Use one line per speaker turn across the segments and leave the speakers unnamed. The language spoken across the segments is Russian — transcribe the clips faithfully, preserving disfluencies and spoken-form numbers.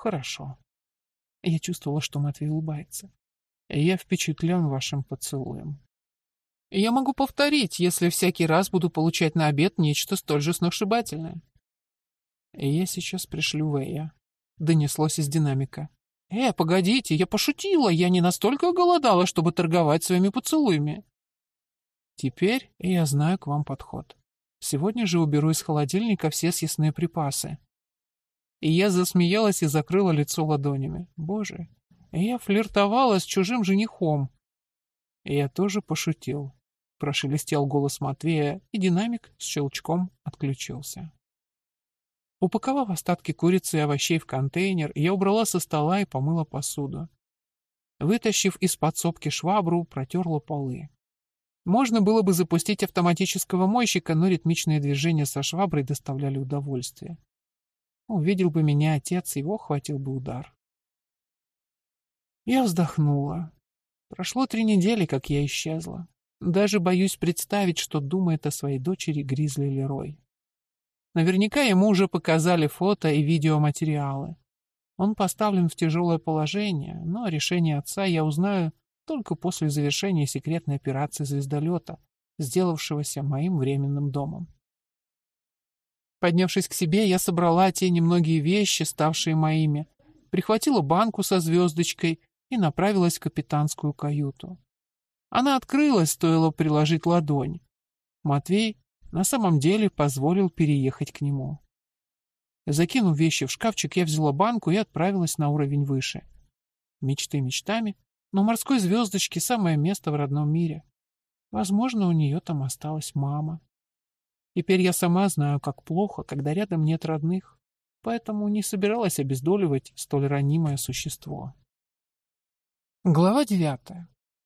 Хорошо. Я чувствовала, что Матвей улыбается. Я впечатлен вашим поцелуем. Я могу повторить, если всякий раз буду получать на обед нечто столь же сногсшибательное. Я сейчас пришлю Вэя. Донеслось из динамика. Э, погодите, я пошутила, я не настолько голодала, чтобы торговать своими поцелуями. Теперь я знаю к вам подход. Сегодня же уберу из холодильника все съестные припасы. И я засмеялась и закрыла лицо ладонями. Боже, я флиртовала с чужим женихом. И я тоже пошутил. Прошелестел голос Матвея, и динамик с щелчком отключился. Упаковав остатки курицы и овощей в контейнер, я убрала со стола и помыла посуду. Вытащив из подсобки швабру, протерла полы. Можно было бы запустить автоматического мойщика, но ритмичные движения со шваброй доставляли удовольствие. Увидел бы меня отец, его хватил бы удар. Я вздохнула. Прошло три недели, как я исчезла. Даже боюсь представить, что думает о своей дочери Гризли Лерой. Наверняка ему уже показали фото и видеоматериалы. Он поставлен в тяжелое положение, но решение отца я узнаю только после завершения секретной операции звездолета, сделавшегося моим временным домом. Поднявшись к себе, я собрала те немногие вещи, ставшие моими, прихватила банку со звездочкой и направилась в капитанскую каюту. Она открылась, стоило приложить ладонь. Матвей на самом деле позволил переехать к нему. Закинув вещи в шкафчик, я взяла банку и отправилась на уровень выше. Мечты мечтами, но морской звездочке самое место в родном мире. Возможно, у нее там осталась мама. Теперь я сама знаю, как плохо, когда рядом нет родных, поэтому не собиралась обездоливать столь ранимое существо. Глава девятая.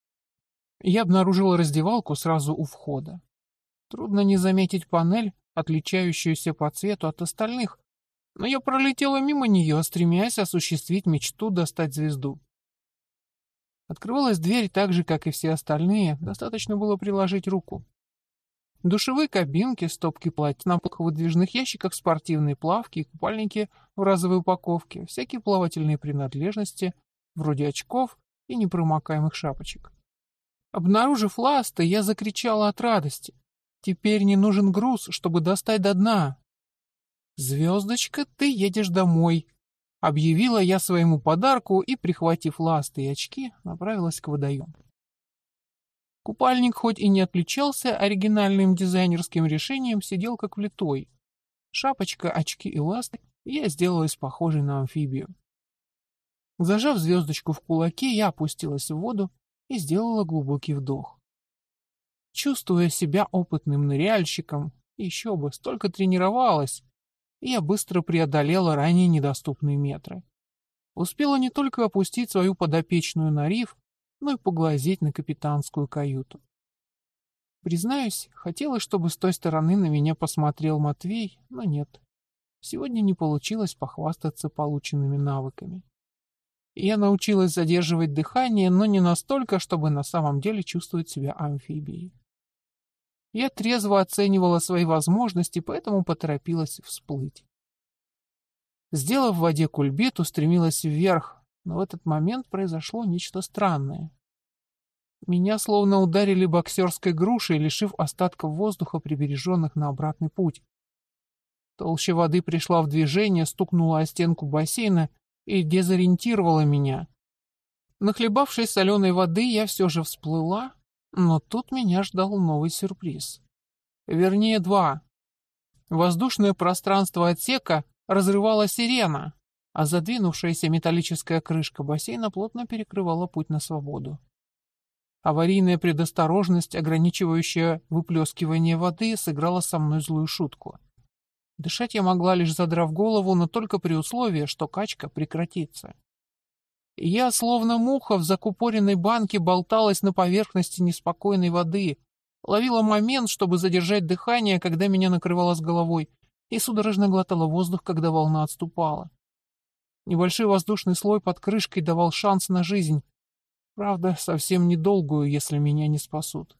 Я обнаружила раздевалку сразу у входа. Трудно не заметить панель, отличающуюся по цвету от остальных, но я пролетела мимо нее, стремясь осуществить мечту достать звезду. Открывалась дверь так же, как и все остальные, достаточно было приложить руку. Душевые кабинки, стопки платьев на полках, выдвижных ящиках, спортивные плавки и купальники в разовой упаковке, всякие плавательные принадлежности, вроде очков и непромокаемых шапочек. Обнаружив ласты, я закричала от радости. Теперь не нужен груз, чтобы достать до дна. «Звездочка, ты едешь домой», — объявила я своему подарку и, прихватив ласты и очки, направилась к водоему. Купальник хоть и не отличался оригинальным дизайнерским решением, сидел как влитой. Шапочка, очки и ласты, я сделалась похожей на амфибию. Зажав звездочку в кулаке, я опустилась в воду и сделала глубокий вдох. Чувствуя себя опытным ныряльщиком, еще бы, столько тренировалась, я быстро преодолела ранее недоступные метры. Успела не только опустить свою подопечную на риф, но и поглазеть на капитанскую каюту. Признаюсь, хотелось, чтобы с той стороны на меня посмотрел Матвей, но нет. Сегодня не получилось похвастаться полученными навыками. Я научилась задерживать дыхание, но не настолько, чтобы на самом деле чувствовать себя амфибией. Я трезво оценивала свои возможности, поэтому поторопилась всплыть. Сделав в воде кульбит, устремилась вверх, но в этот момент произошло нечто странное. Меня словно ударили боксерской грушей, лишив остатков воздуха, прибереженных на обратный путь. Толща воды пришла в движение, стукнула о стенку бассейна и дезориентировала меня. Нахлебавшись соленой воды, я все же всплыла, но тут меня ждал новый сюрприз. Вернее, два. Воздушное пространство отсека разрывала сирена, а задвинувшаяся металлическая крышка бассейна плотно перекрывала путь на свободу. Аварийная предосторожность, ограничивающая выплескивание воды, сыграла со мной злую шутку. Дышать я могла, лишь задрав голову, но только при условии, что качка прекратится. Я, словно муха в закупоренной банке, болталась на поверхности неспокойной воды, ловила момент, чтобы задержать дыхание, когда меня накрывало с головой, и судорожно глотала воздух, когда волна отступала. Небольшой воздушный слой под крышкой давал шанс на жизнь, правда, совсем недолгую, если меня не спасут.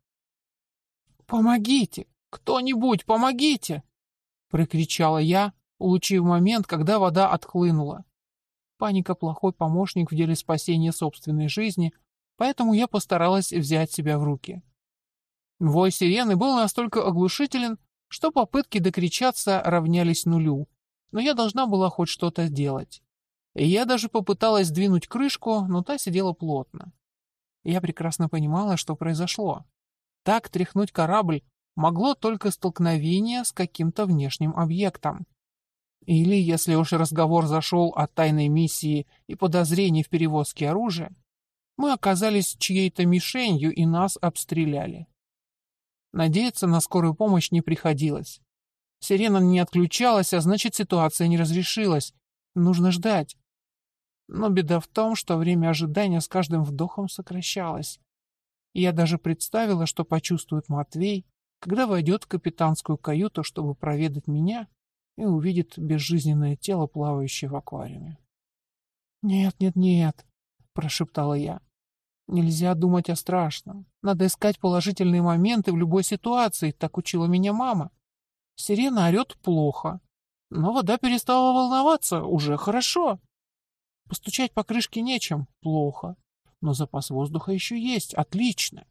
«Помогите! Кто-нибудь, помогите!» — прокричала я, улучив момент, когда вода отхлынула. Паника — плохой помощник в деле спасения собственной жизни, поэтому я постаралась взять себя в руки. Вой сирены был настолько оглушителен, что попытки докричаться равнялись нулю, но я должна была хоть что-то сделать. И я даже попыталась сдвинуть крышку, но та сидела плотно. Я прекрасно понимала, что произошло. Так тряхнуть корабль могло только столкновение с каким-то внешним объектом. Или, если уж разговор зашел о тайной миссии и подозрении в перевозке оружия, мы оказались чьей-то мишенью и нас обстреляли. Надеяться на скорую помощь не приходилось. Сирена не отключалась, а значит, ситуация не разрешилась. Нужно ждать. Но беда в том, что время ожидания с каждым вдохом сокращалось. Я даже представила, что почувствует Матвей, когда войдет в капитанскую каюту, чтобы проведать меня, и увидит безжизненное тело, плавающее в аквариуме. «Нет, нет, нет», — прошептала я. «Нельзя думать о страшном. Надо искать положительные моменты в любой ситуации, так учила меня мама. Сирена орет плохо, но вода перестала волноваться, уже хорошо. Постучать по крышке нечем, плохо, но запас воздуха еще есть, отлично».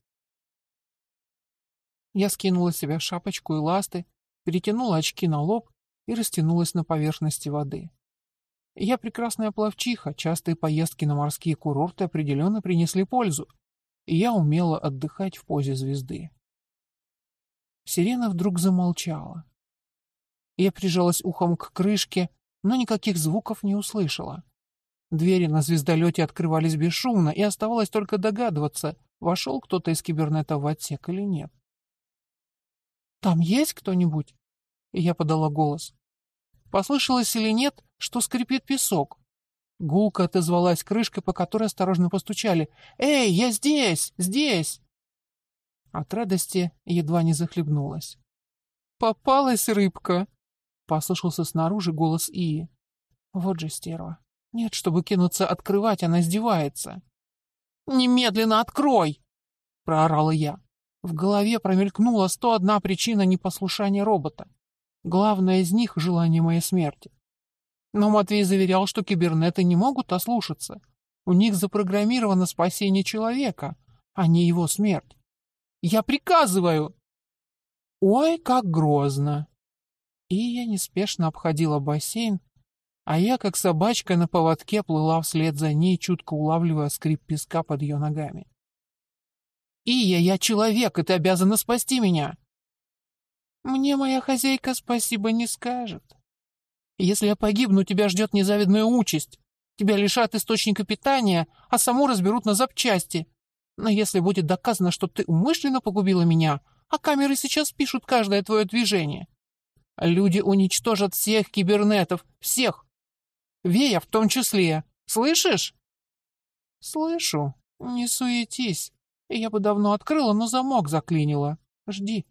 Я скинула с себя шапочку и ласты, перетянула очки на лоб и растянулась на поверхности воды. Я прекрасная пловчиха, частые поездки на морские курорты определенно принесли пользу, и я умела отдыхать в позе звезды. Сирена вдруг замолчала. Я прижалась ухом к крышке, но никаких звуков не услышала. Двери на звездолете открывались бесшумно, и оставалось только догадываться, вошел кто-то из кибернета в отсек или нет. «Там есть кто-нибудь?» Я подала голос. Послышалось или нет, что скрипит песок. Гулко отозвалась крышка, по которой осторожно постучали. «Эй, я здесь! Здесь!» От радости едва не захлебнулась. «Попалась рыбка!» — послышался снаружи голос Ии. Вот же стерва. Нет, чтобы кинуться открывать, она издевается. «Немедленно открой!» — проорала я. В голове промелькнула сто одна причина непослушания робота. Главное из них — желание моей смерти. Но Матвей заверял, что кибернеты не могут ослушаться. У них запрограммировано спасение человека, а не его смерть. «Я приказываю!» Ой, как грозно! И я неспешно обходила бассейн, а я, как собачка на поводке, плыла вслед за ней, чутко улавливая скрип песка под ее ногами. «Ия, я человек, и ты обязана спасти меня!» «Мне моя хозяйка спасибо не скажет. Если я погибну, тебя ждет незавидная участь. Тебя лишат источника питания, а саму разберут на запчасти. Но если будет доказано, что ты умышленно погубила меня, а камеры сейчас пишут каждое твое движение, люди уничтожат всех кибернетов, всех. Вея в том числе. Слышишь?» «Слышу. Не суетись. Я бы давно открыла, но замок заклинило. Жди».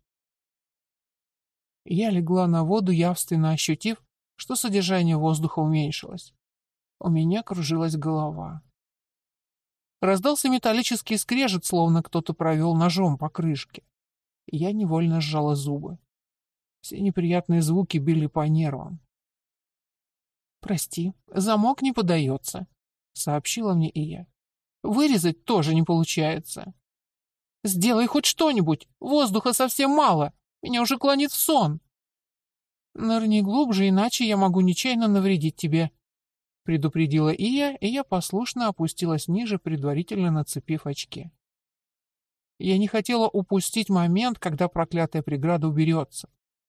Я легла на воду, явственно ощутив, что содержание воздуха уменьшилось. У меня кружилась голова. Раздался металлический скрежет, словно кто-то провел ножом по крышке. Я невольно сжала зубы. Все неприятные звуки били по нервам. «Прости, замок не подается», — сообщила мне Ия. «Вырезать тоже не получается. Сделай хоть что-нибудь, воздуха совсем мало, меня уже клонит в сон». «Нырни глубже, иначе я могу нечаянно навредить тебе», — предупредила Ия, и я послушно опустилась ниже, предварительно нацепив очки. Я не хотела упустить момент, когда проклятая преграда уберется.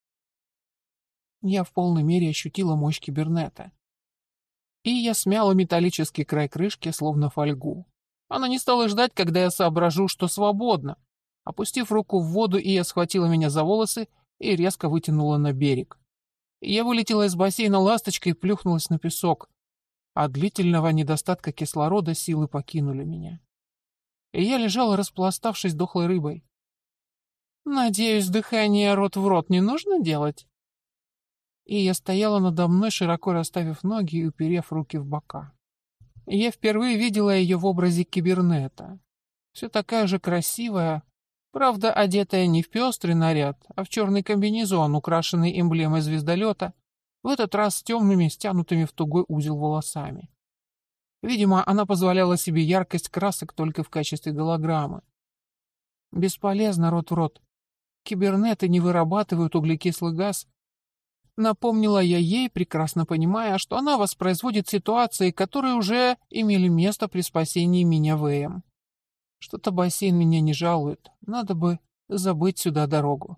Я в полной мере ощутила мощь кибернета. И я смяла металлический край крышки, словно фольгу. Она не стала ждать, когда я соображу, что свободно. Опустив руку в воду, Ия схватила меня за волосы и резко вытянула на берег. Я вылетела из бассейна ласточкой и плюхнулась на песок. От длительного недостатка кислорода силы покинули меня. И я лежала, распластавшись дохлой рыбой. «Надеюсь, дыхание рот в рот не нужно делать?» И я стояла надо мной, широко расставив ноги и уперев руки в бока. И я впервые видела ее в образе кибернета. Все такая же красивая, правда, одетая не в пестрый наряд, а в черный комбинезон, украшенный эмблемой звездолета, в этот раз с темными, стянутыми в тугой узел волосами. Видимо, она позволяла себе яркость красок только в качестве голограммы. Бесполезно рот в рот. Кибернеты не вырабатывают углекислый газ. Напомнила я ей, прекрасно понимая, что она воспроизводит ситуации, которые уже имели место при спасении меня ВМ. Что-то бассейн меня не жалует. Надо бы забыть сюда дорогу.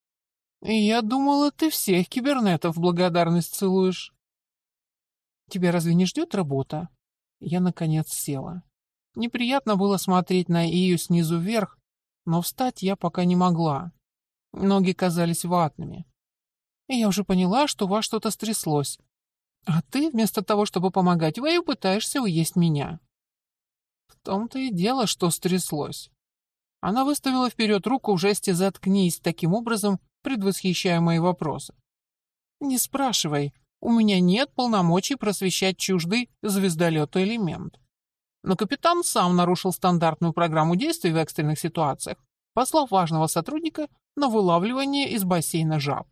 Я думала, ты всех кибернетов в благодарность целуешь. Тебя разве не ждет работа? Я, наконец, села. Неприятно было смотреть на Ию снизу вверх, но встать я пока не могла. Ноги казались ватными. И я уже поняла, что у вас что-то стряслось. А ты, вместо того, чтобы помогать Вэю, пытаешься уесть меня. В том-то и дело, что стряслось. Она выставила вперед руку в жесте «заткнись», таким образом предвосхищая мои вопросы. Не спрашивай, у меня нет полномочий просвещать чуждый звездолету элемент. Но капитан сам нарушил стандартную программу действий в экстренных ситуациях, послав важного сотрудника на вылавливание из бассейна жаб.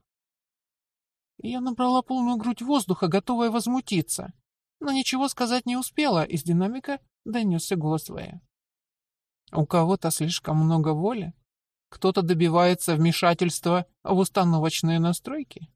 Я набрала полную грудь воздуха, готовая возмутиться, но ничего сказать не успела, из динамика донесся голос Вэя. У кого-то слишком много воли, кто-то добивается вмешательства в установочные настройки.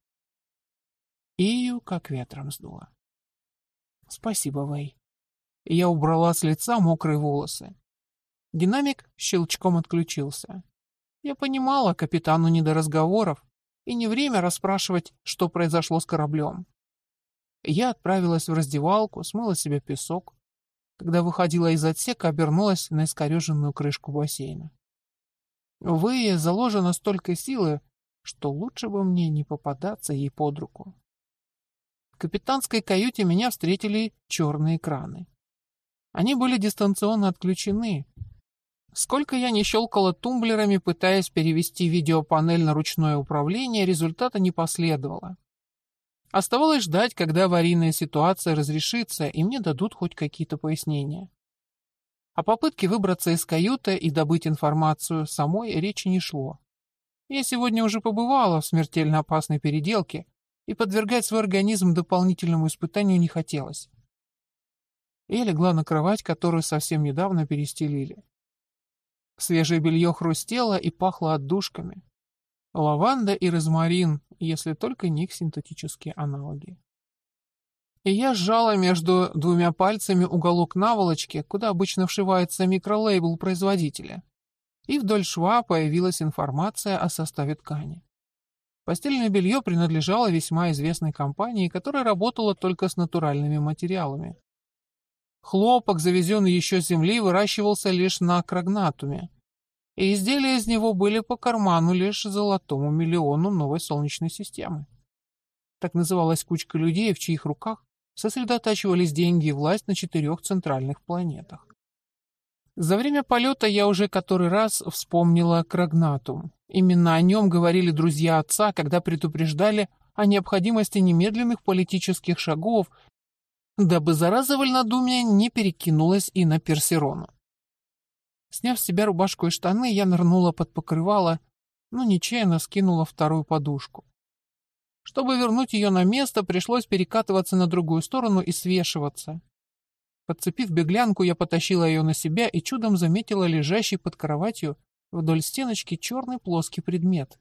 Ию как ветром сдуло. Спасибо, Вэй. Я убрала с лица мокрые волосы. Динамик щелчком отключился. Я понимала, капитану не до разговоров, и не время расспрашивать, что произошло с кораблем. Я отправилась в раздевалку, смыла себе песок. Когда выходила из отсека, обернулась на искореженную крышку бассейна. В Ие заложено столько силы, что лучше бы мне не попадаться ей под руку. В капитанской каюте меня встретили черные экраны. Они были дистанционно отключены. Сколько я не щелкала тумблерами, пытаясь перевести видеопанель на ручное управление, результата не последовало. Оставалось ждать, когда аварийная ситуация разрешится, и мне дадут хоть какие-то пояснения. О попытке выбраться из каюты и добыть информацию самой речи не шло. Я сегодня уже побывала в смертельно опасной переделке, и подвергать свой организм дополнительному испытанию не хотелось. Я легла на кровать, которую совсем недавно перестелили. Свежее белье хрустело и пахло отдушками. Лаванда и розмарин, если только не их синтетические аналоги. И я сжала между двумя пальцами уголок наволочки, куда обычно вшивается микролейбл производителя. И вдоль шва появилась информация о составе ткани. Постельное белье принадлежало весьма известной компании, которая работала только с натуральными материалами. Хлопок, завезенный еще с земли, выращивался лишь на Крагнатуме, и изделия из него были по карману лишь золотому миллиону новой Солнечной системы. Так называлась кучка людей, в чьих руках сосредотачивались деньги и власть на четырех центральных планетах. За время полета я уже который раз вспомнила Крагнатум. Именно о нем говорили друзья отца, когда предупреждали о необходимости немедленных политических шагов, дабы зараза вольнодумия не перекинулась и на Персерону. Сняв с себя рубашку и штаны, я нырнула под покрывало, но нечаянно скинула вторую подушку. Чтобы вернуть ее на место, пришлось перекатываться на другую сторону и свешиваться. Подцепив беглянку, я потащила ее на себя и чудом заметила лежащий под кроватью вдоль стеночки черный плоский предмет.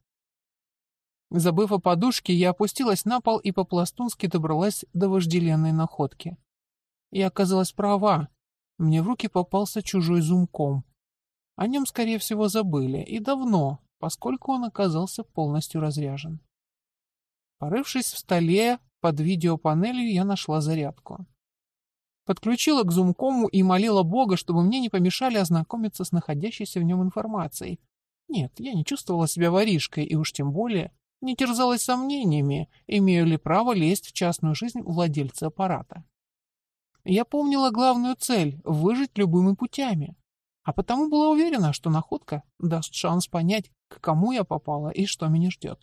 Забыв о подушке, я опустилась на пол и по-пластунски добралась до вожделенной находки. Я оказалась права. Мне в руки попался чужой зумком. О нем, скорее всего, забыли, и давно, поскольку он оказался полностью разряжен. Порывшись в столе под видеопанелью, я нашла зарядку. Подключила к зумкому и молила Бога, чтобы мне не помешали ознакомиться с находящейся в нем информацией. Нет, я не чувствовала себя воришкой, и уж тем более не терзалась сомнениями, имею ли право лезть в частную жизнь владельца аппарата. Я помнила главную цель — выжить любыми путями, а потому была уверена, что находка даст шанс понять, к кому я попала и что меня ждет.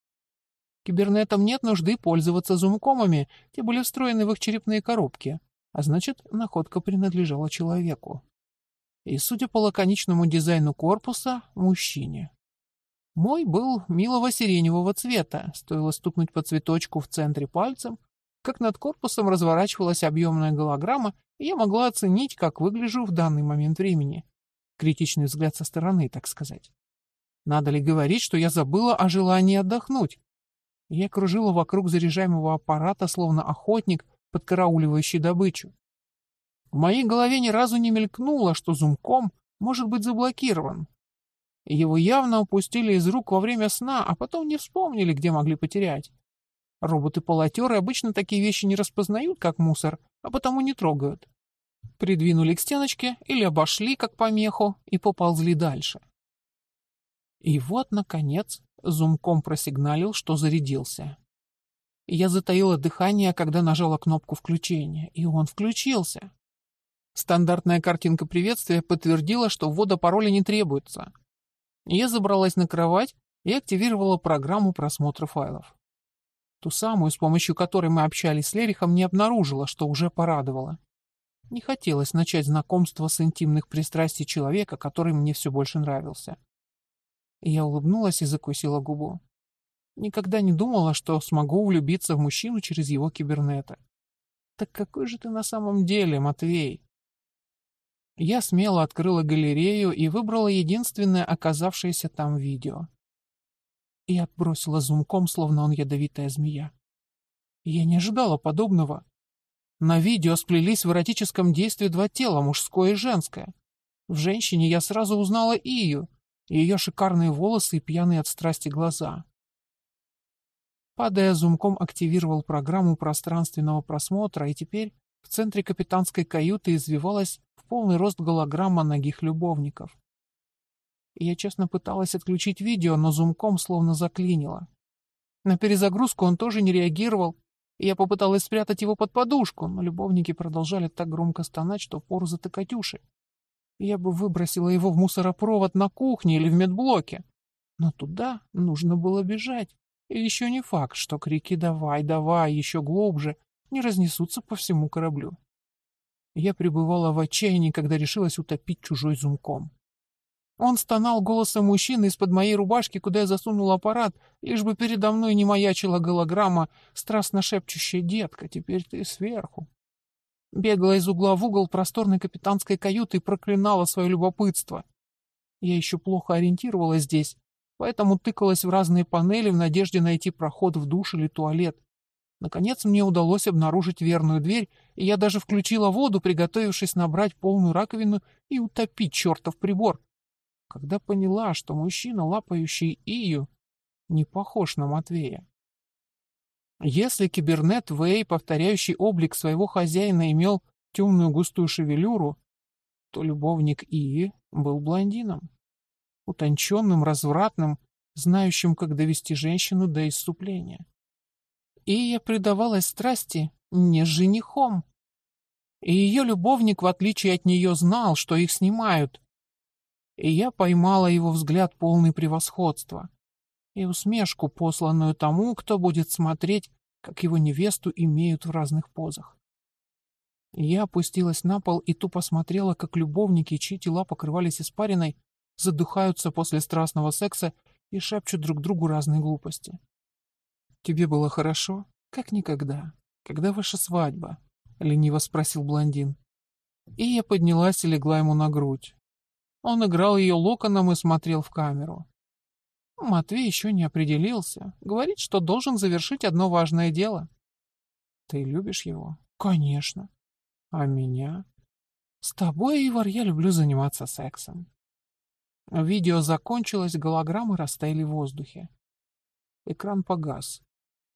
Кибернетам нет нужды пользоваться зумкомами, те были встроены в их черепные коробки, а значит, находка принадлежала человеку. И, судя по лаконичному дизайну корпуса, мужчине. Мой был милого сиреневого цвета, стоило стукнуть по цветочку в центре пальцем, как над корпусом разворачивалась объемная голограмма, и я могла оценить, как выгляжу в данный момент времени. Критичный взгляд со стороны, так сказать. Надо ли говорить, что я забыла о желании отдохнуть? Я кружила вокруг заряжаемого аппарата, словно охотник, подкарауливающий добычу. В моей голове ни разу не мелькнуло, что зумком может быть заблокирован. Его явно упустили из рук во время сна, а потом не вспомнили, где могли потерять. Роботы-полотеры обычно такие вещи не распознают, как мусор, а потому не трогают. Придвинули к стеночке или обошли, как помеху, и поползли дальше. И вот, наконец, зумком просигналил, что зарядился. Я затаила дыхание, когда нажала кнопку включения, и он включился. Стандартная картинка приветствия подтвердила, что ввода пароля не требуется. Я забралась на кровать и активировала программу просмотра файлов. Ту самую, с помощью которой мы общались с Лерихом, не обнаружила, что уже порадовало. Не хотелось начать знакомство с интимных пристрастий человека, который мне все больше нравился. Я улыбнулась и закусила губу. Никогда не думала, что смогу влюбиться в мужчину через его кибернета. Так какой же ты на самом деле, Матвей? Я смело открыла галерею и выбрала единственное оказавшееся там видео. И отбросила зумком, словно он ядовитая змея. Я не ожидала подобного. На видео сплелись в эротическом действии два тела, мужское и женское. В женщине я сразу узнала Ию, и ее шикарные волосы и пьяные от страсти глаза. Падая, зумком активировал программу пространственного просмотра, и теперь в центре капитанской каюты извивалась в полный рост голограмма нагих любовников. Я честно пыталась отключить видео, но зумком словно заклинило. На перезагрузку он тоже не реагировал, и я попыталась спрятать его под подушку, но любовники продолжали так громко стонать, что впору затыкать уши. Я бы выбросила его в мусоропровод на кухне или в медблоке. Но туда нужно было бежать. И еще не факт, что крики «давай, давай» еще глубже не разнесутся по всему кораблю. Я пребывала в отчаянии, когда решилась утопить чужой зумком. Он стонал голосом мужчины из-под моей рубашки, куда я засунула аппарат, лишь бы передо мной не маячила голограмма, страстно шепчущая: «Детка, теперь ты сверху». Бегала из угла в угол просторной капитанской каюты и проклинала свое любопытство. Я еще плохо ориентировалась здесь, поэтому тыкалась в разные панели в надежде найти проход в душ или туалет. Наконец мне удалось обнаружить верную дверь, и я даже включила воду, приготовившись набрать полную раковину и утопить чертов прибор, когда поняла, что мужчина, лапающий Ию, не похож на Матвея. Если кибернет Вэй, повторяющий облик своего хозяина, имел темную густую шевелюру, то любовник Ии был блондином, утонченным, развратным, знающим, как довести женщину до исступления. Ия предавалась страсти не с женихом, и ее любовник, в отличие от нее, знал, что их снимают. И я поймала его взгляд, полный превосходства, и усмешку, посланную тому, кто будет смотреть, как его невесту имеют в разных позах. Я опустилась на пол и тупо смотрела, как любовники, чьи тела покрывались испариной, задыхаются после страстного секса и шепчут друг другу разные глупости. «Тебе было хорошо? Как никогда. Когда ваша свадьба?» — лениво спросил блондин. И я поднялась и легла ему на грудь. Он играл ее локоном и смотрел в камеру. Матвей еще не определился. Говорит, что должен завершить одно важное дело. Ты любишь его? Конечно. А меня? С тобой, Ивар, я люблю заниматься сексом. Видео закончилось, голограммы растаяли в воздухе. Экран погас.